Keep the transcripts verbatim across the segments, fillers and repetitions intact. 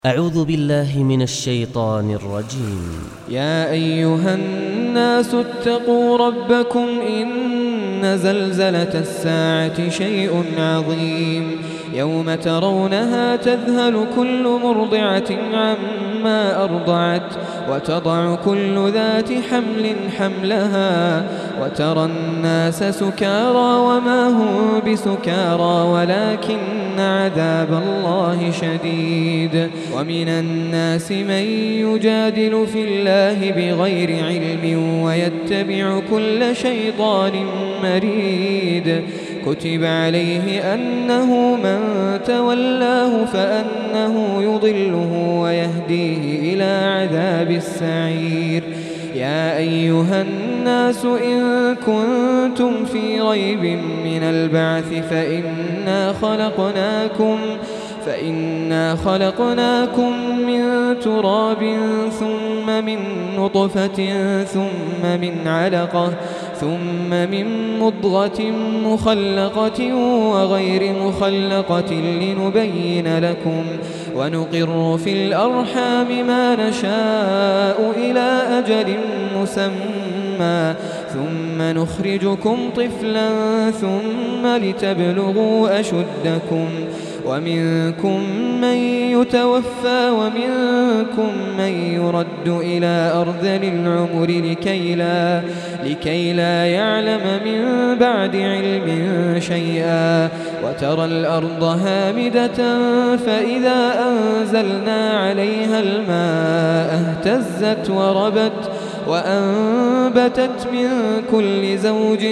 أعوذ بالله من الشيطان الرجيم. يا أيها الناس اتقوا ربكم إن زلزلة الساعة شيء عظيم يوم ترونها تذهل كل مرضعة عما أرضعت وتضع كل ذات حمل حملها وترى الناس سكارى وما هم بسكارى ولكن عذاب الله شديد. ومن الناس من يجادل في الله بغير علم ويتبع كل شيطان مريد. كتب عليه أنه من تولاه فأنه يضله ويهديه إلى عذاب السعير. يا أيها الناس إن كنتم في ريب من البعث فإنا خلقناكم فإنا خلقناكم من تراب ثم من نطفة ثم من علقة ثم من مضغة مخلقة وغير مخلقة لنبين لكم ونقر في الأرحام ما نشاء إلى أجل مسمى ثم نخرجكم طفلا ثم لتبلغوا أشدكم ومنكم من يتوفى ومنكم من يرد إلى أرذل العمر لكي لا, لكي لا يعلم من بعد علم شيئا. وترى الأرض هامدة فإذا أنزلنا عليها الماء اهتزت وربت وأنبتت من كل زوج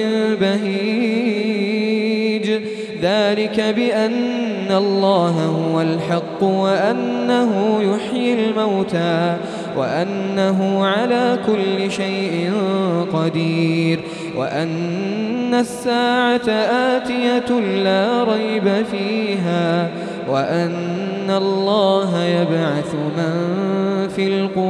بهيج. ذلك بأن الله هو الحق وأنه يحيي الموتى وأنه على كل شيء قدير وأن الساعة آتية لا ريب فيها وأن الله يبعث من في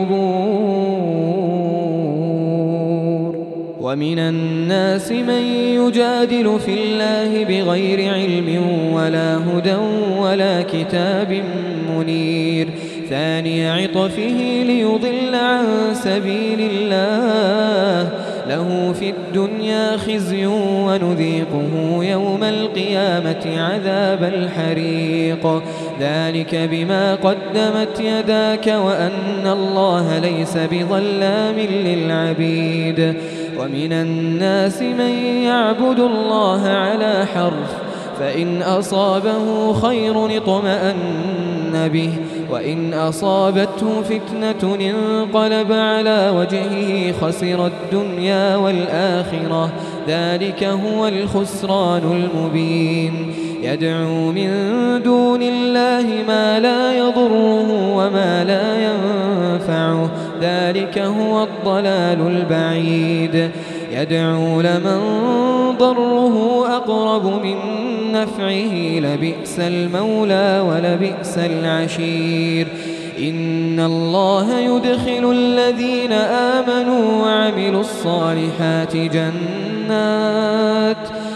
القبور. ومن الناس من يجادل في الله بغير علم ولا هدى ولا كتاب منير. ثاني عطفه ليضل عن سبيل الله له في الدنيا خزي ونذيقه يوم القيامة عذاب الحريق. ذلك بما قدمت يداك وأن الله ليس بظلام للعبيد. ومن الناس من يعبد الله على حرف فإن أصابه خير اطمأن به وإن أصابته فتنة انقلب على وجهه خسر الدنيا والآخرة. ذلك هو الخسران المبين. يدعو من دون الله ما لا يضره وما لا ينفعه. ذلك هو الضلال البعيد. يدعو لمن ضره أقرب من نفعه لبئس المولى ولبئس العشير. إن الله يدخل الذين آمنوا وعملوا الصالحات جنات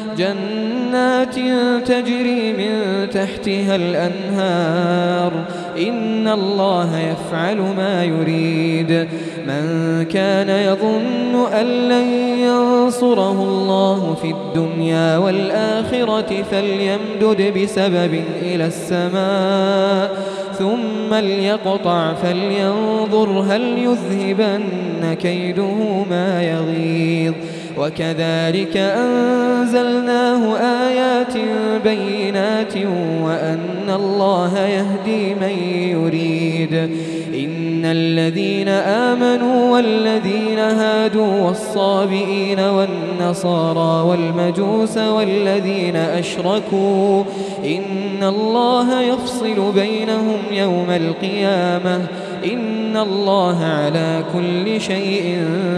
جنات تجري من تحتها الأنهار. إن الله يفعل ما يريد. من كان يظن أن لن ينصره الله في الدنيا والآخرة فليمدد بسبب إلى السماء ثم ليقطع فلينظر هل يذهبن كيده ما يغيظ. وكذلك أنزلناه آيات بينات وأن الله يهدي من يريد. إن الذين آمنوا والذين هادوا والصابئين والنصارى والمجوس والذين أشركوا إن الله يفصل بينهم يوم القيامة. إن الله على كل شيء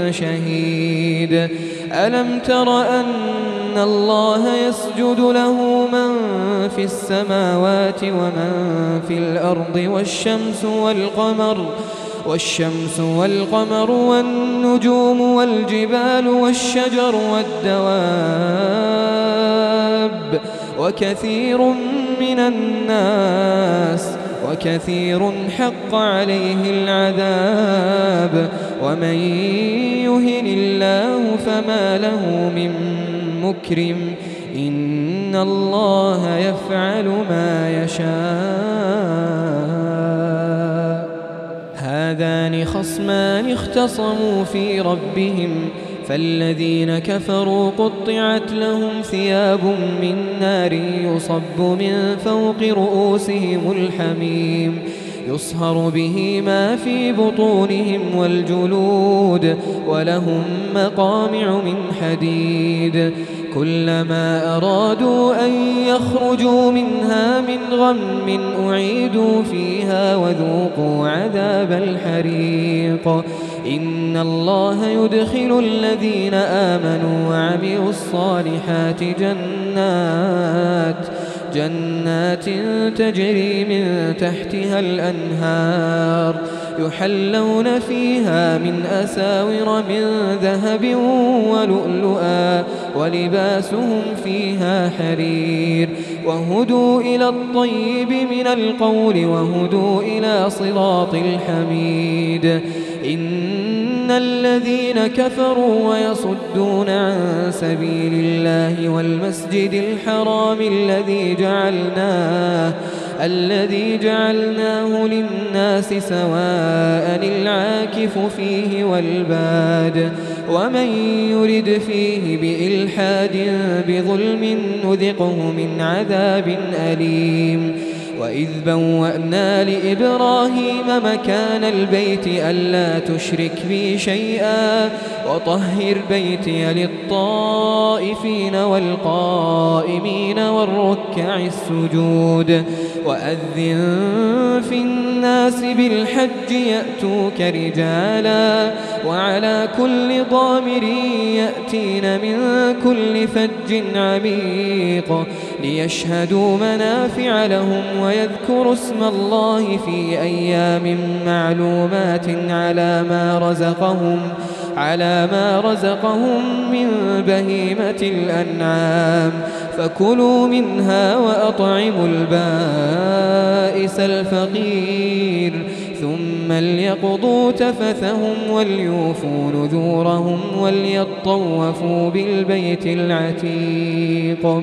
شهيد. ألم تر أن الله يسجد له من في السماوات ومن في الأرض والشمس والقمر والشمس والقمر والنجوم والجبال والشجر والدواب وكثير من الناس وكثير حق عليه العذاب ومن يهن الله فما له من مكرم إن الله يفعل ما يشاء. هذان خصمان اختصموا في ربهم فالذين كفروا قطعت لهم ثياب من نار يصب من فوق رؤوسهم الحميم يصهر به ما في بطونهم والجلود ولهم مقامع من حديد كلما أرادوا أن يخرجوا منها من غم أعيدوا فيها وذوقوا عذاب الحريق إن الله يدخل الذين آمنوا وعملوا الصالحات جنات جنات تجري من تحتها الأنهار يحلون فيها من أساور من ذهب ولؤلؤا ولباسهم فيها حرير وهدوا إلى الطيب من القول وهدوا إلى صراط الحميد. إن الذين كفروا ويصدون عن سبيل الله والمسجد الحرام الذي جعلناه الذي جعلناه للناس سواء العاكف فيه والباد ومن يرد فيه بإلحاد بظلم نذقه من عذاب أليم. وإذ بوأنا لإبراهيم مكان البيت ألا تشرك بي شيئا وطهر بيتي للطائفين والقائمين والركع السجود وأذن في الناس بالحج يأتوك رجالا وعلى كل ضامر يأتين من كل فج عميق ليشهدوا منافع لهم ويذكروا اسم الله في أيام معلومات على ما رزقهم على ما رزقهم من بهيمة الأنعام فكلوا منها وأطعموا البائس الفقير ثم ليقضوا تفثهم وليوفوا نذورهم وليطوفوا بالبيت العتيق.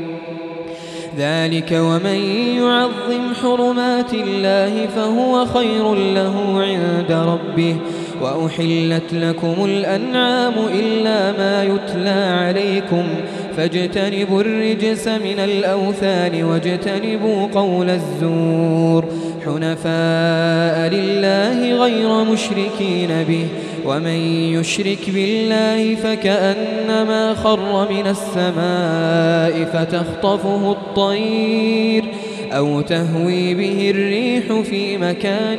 ذلك ومن يعظم حرمات الله فهو خير له عند ربه. وأحلت لكم الأنعام إلا ما يتلى عليكم فاجتنبوا الرجس من الأوثان واجتنبوا قول الزور حنفاء لله غير مشركين به ومن يشرك بالله فكأنما خر من السماء فتخطفه الطير أو تهوي به الريح في مكان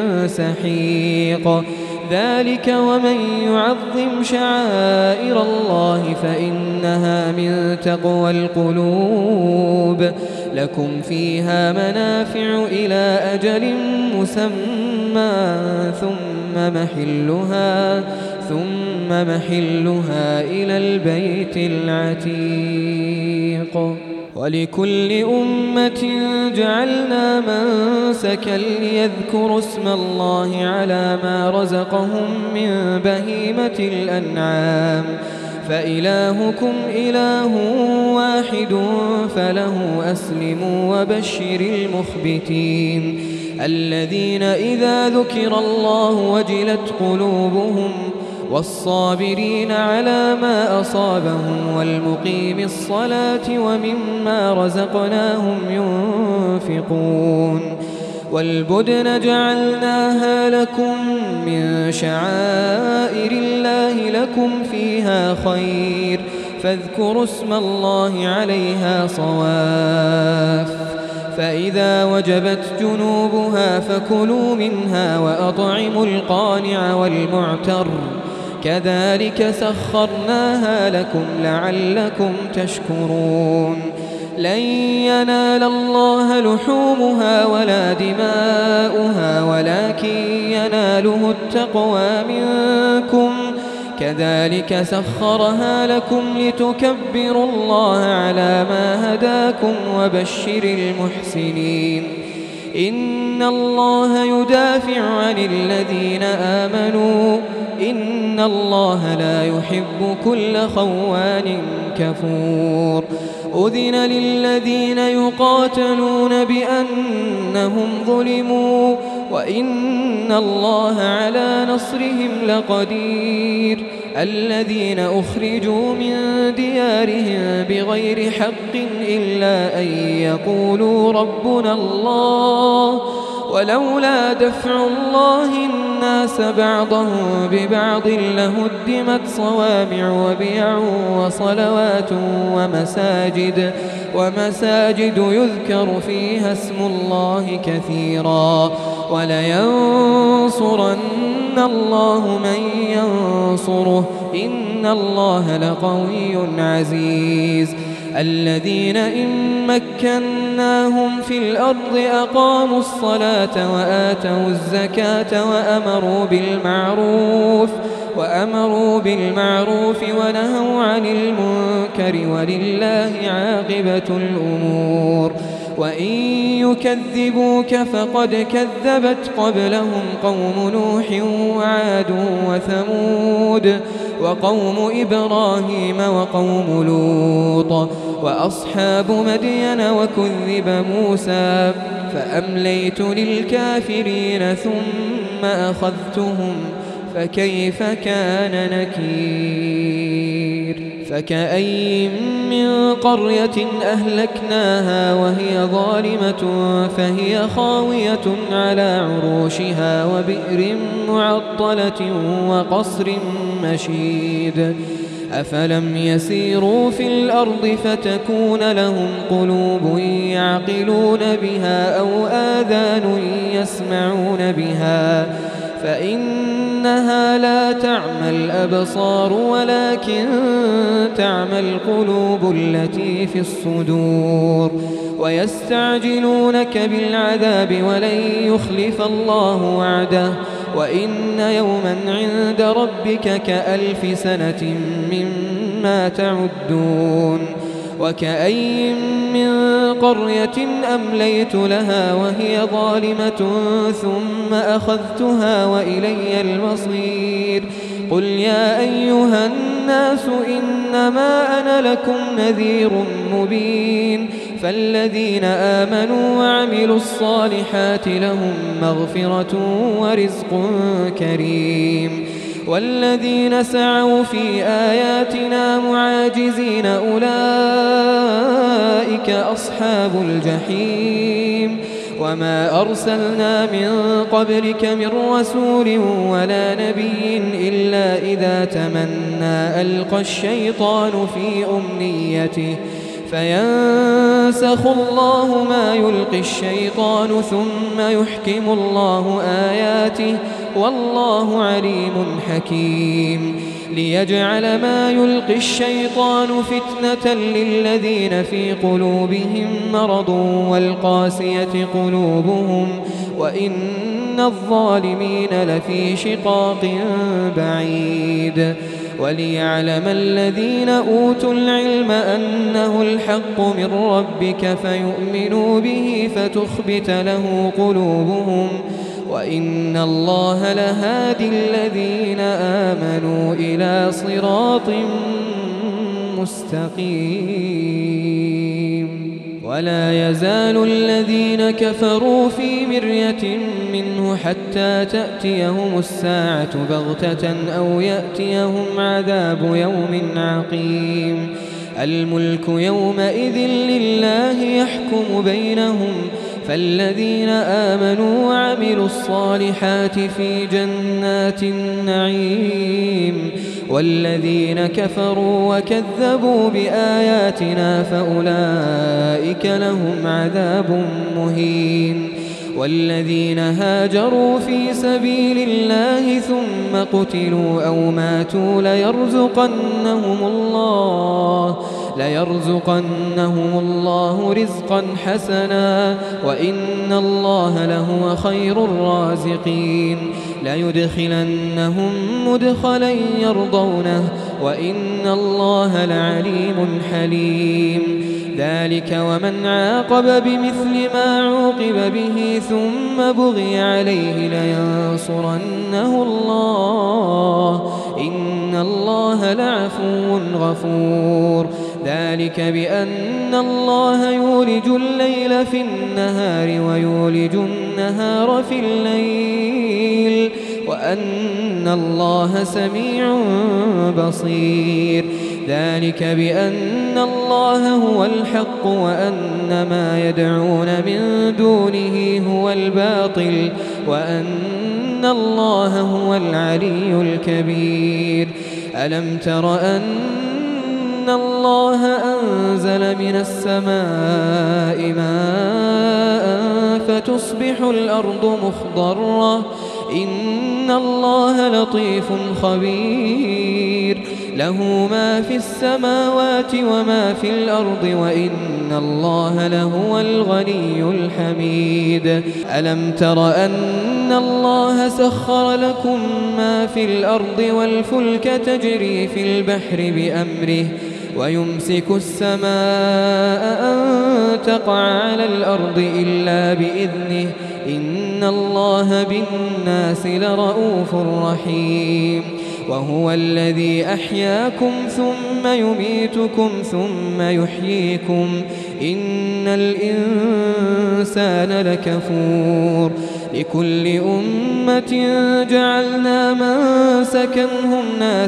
سحيق. ذلك ومن يعظم شعائر الله فإنها من تقوى القلوب. لكم فيها منافع إلى أجل مسمى ثم محلها ثم محلها إلى البيت العتيق. ولكل أمة جعلنا منسكا ليذكروا اسم الله على ما رزقهم من بهيمة الأنعام فإلهكم إله واحد فله أسلموا وبشر المخبتين الذين إذا ذكر الله وجلت قلوبهم والصابرين على ما أصابهم والمقيم الصلاة ومما رزقناهم ينفقون. والبدن جعلناها لكم من شعائر الله لكم فيها خير فاذكروا اسم الله عليها صواف فإذا وجبت جنوبها فكلوا منها وأطعموا القانع والمعتر كذلك سخرناها لكم لعلكم تشكرون. لن ينال الله لحومها ولا دماؤها ولكن يناله التقوى منكم كذلك سخرها لكم لتكبروا الله على ما هداكم وبشر المحسنين. إن الله يدافع عن الذين آمنوا إن الله لا يحب كل خوان كفور أذن للذين يقاتلون بأنهم ظلموا وإن الله على نصرهم لقدير الذين أخرجوا من ديارهم بغير حق إلا أن يقولوا ربنا الله ولولا دفع الله الناس بعضهم ببعض لهدمت صوامع وبيع وصلوات ومساجد ومساجد يذكر فيها اسم الله كثيرا ولينصرن الله من ينصره إن الله لقوي عزيز الذين إن مكناهم في الأرض أقاموا الصلاة وآتوا الزكاة وأمروا بالمعروف وأمروا بالمعروف ونهوا عن المنكر ولله عاقبة الأمور وإن يكذبوك فقد كذبت قبلهم قوم نوح وعاد وثمود وقوم إبراهيم وقوم لوط وأصحاب مدين وكذب موسى فأمليت للكافرين ثم أخذتهم فكيف كان نكير فكأين من قرية أهلكناها وهي ظالمة فهي خاوية على عروشها وبئر معطلة وقصر مشيد أفلم يسيروا في الأرض فتكون لهم قلوب يعقلون بها أو آذان يسمعون بها فإنها لا تعمى الأبصار ولكن تعمى القلوب التي في الصدور ويستعجلونك بالعذاب ولن يخلف الله وعده وإن يوما عند ربك كألف سنة مما تعدون وكأين من قرية أمليت لها وهي ظالمة ثم أخذتها وإلي المصير قل يا أيها الناس إنما أنا لكم نذير مبين فالذين آمنوا وعملوا الصالحات لهم مغفرة ورزق كريم والذين سعوا في آياتنا معاجزين أولئك أصحاب الجحيم وما أرسلنا من قبلك من رسول ولا نبي إلا إذا تمنى ألقى الشيطان في أمنيته فينسخ الله ما يلقي الشيطان ثم يحكم الله آياته والله عليم حكيم ليجعل ما يلقي الشيطان فتنة للذين في قلوبهم مرض والقاسية قلوبهم وإن الظالمين لفي شقاق بعيد وليعلم الذين أوتوا العلم أنه الحق من ربك فيؤمنوا به فتخبت له قلوبهم وإن الله لهادي الذين آمنوا إلى صراط مستقيم ولا يزال الذين كفروا في مرية منه حتى تأتيهم الساعة بغتة أو يأتيهم عذاب يوم عقيم الملك يومئذ لله يحكم بينهم فالذين آمنوا وعملوا الصالحات في جنات النعيم والذين كفروا وكذبوا بآياتنا فأولئك لهم عذاب مهين والذين هاجروا في سبيل الله ثم قتلوا أو ماتوا ليرزقنهم الله ليرزقنهم الله رزقا حسنا وإن الله لهو خير الرازقين ليدخلنهم مدخلا يرضونه وإن الله لعليم حليم ذلك ومن عاقب بمثل ما عوقب به ثم بغي عليه لينصرنه الله إن الله لعفو غفور ذلك بأن الله يولج الليل في النهار ويولج النهار في الليل وأن الله سميع بصير ذلك بأن الله هو الحق وأن ما يدعون من دونه هو الباطل وأن الله هو العلي الكبير ألم تر أن الله أنزل من السماء ماء فتصبح الأرض مخضرة إن الله لطيف خبير له ما في السماوات وما في الأرض وإن الله لهو الغني الحميد ألم تر أن الله سخر لكم ما في الأرض والفلك تجري في البحر بأمره ويمسك السماء أن تقع على الأرض إلا بإذنه إن الله بالناس لرؤوف رحيم وهو الذي أحياكم ثم يميتكم ثم يحييكم إن الإنسان لكفور لكل أمة جعلنا منسكا هم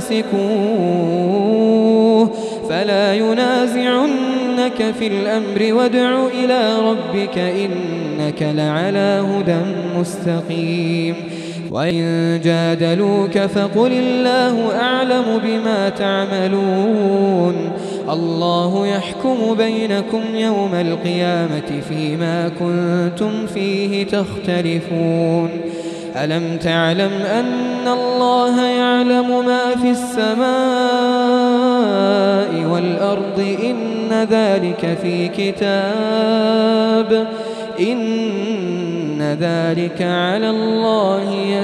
ناسكوه فلا ينازعنك في الأمر وادع إلى ربك إنك لعلى هدى مستقيم وإن جادلوك فقل الله أعلم بما تعملون الله يحكم بينكم يوم القيامة فيما كنتم فيه تختلفون ألم تعلم أن الله يعلم ما في السماء والأرض إن ذلك في كتاب إن ذلك على الله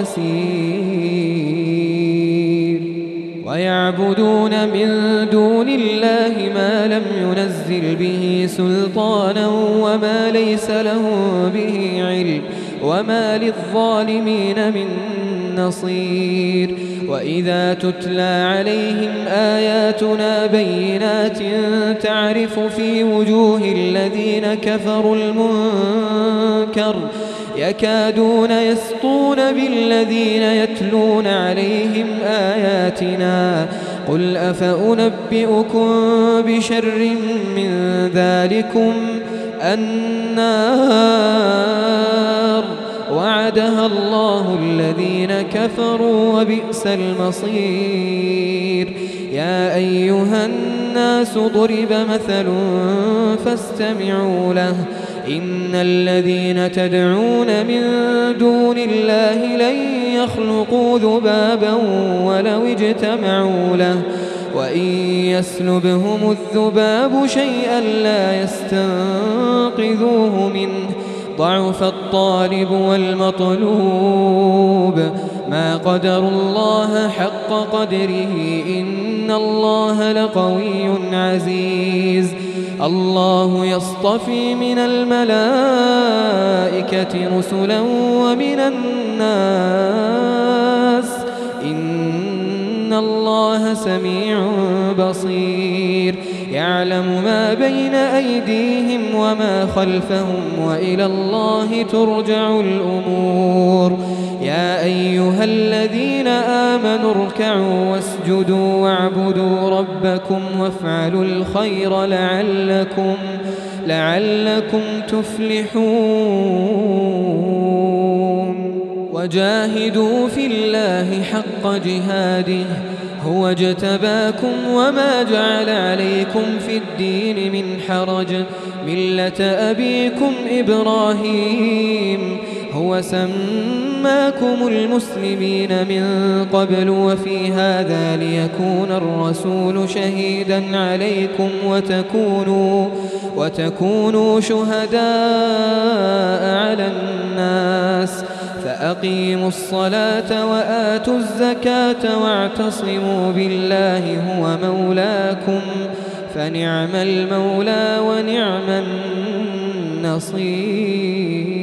يسير ويعبدون من دون الله ما لم ينزل به سلطانا وما ليس له به علم وما للظالمين من نصير وإذا تتلى عليهم آياتنا بينات تعرف في وجوه الذين كفروا المنكر يكادون يسطون بالذين يتلون عليهم آياتنا قل أفأنبئكم بشر من ذلكم النار وعدها الله الذين كفروا وبئس المصير يا أيها الناس ضرب مثل فاستمعوا له إن الذين تدعون من دون الله لن يخلقوا ذبابا ولو اجتمعوا له وإن يسلبهم الذباب شيئا لا يستنقذوه منه ضعف الطالب والمطلوب ما قدروا الله حق قدره إن الله لقوي عزيز الله يصطفي من الملائكة رسلا ومن الناس إن الله سميع بصير يعلم ما بين أيديهم وما خلفهم وإلى الله ترجع الأمور يا أيها الذين آمنوا اركعوا واسجدوا واعبدوا ربكم وافعلوا الخير لعلكم لعلكم تفلحون وجاهدوا في الله حق جهاده هو اجتباكم وما جعل عليكم في الدين من حرج ملة أبيكم إبراهيم هو سماكم المسلمين من قبل وفي هذا ليكون الرسول شهيدا عليكم وتكونوا, وتكونوا شهداء على الناس فأقيموا الصلاة وآتوا الزكاة واعتصموا بالله هو مولاكم فنعم المولى ونعم النصير.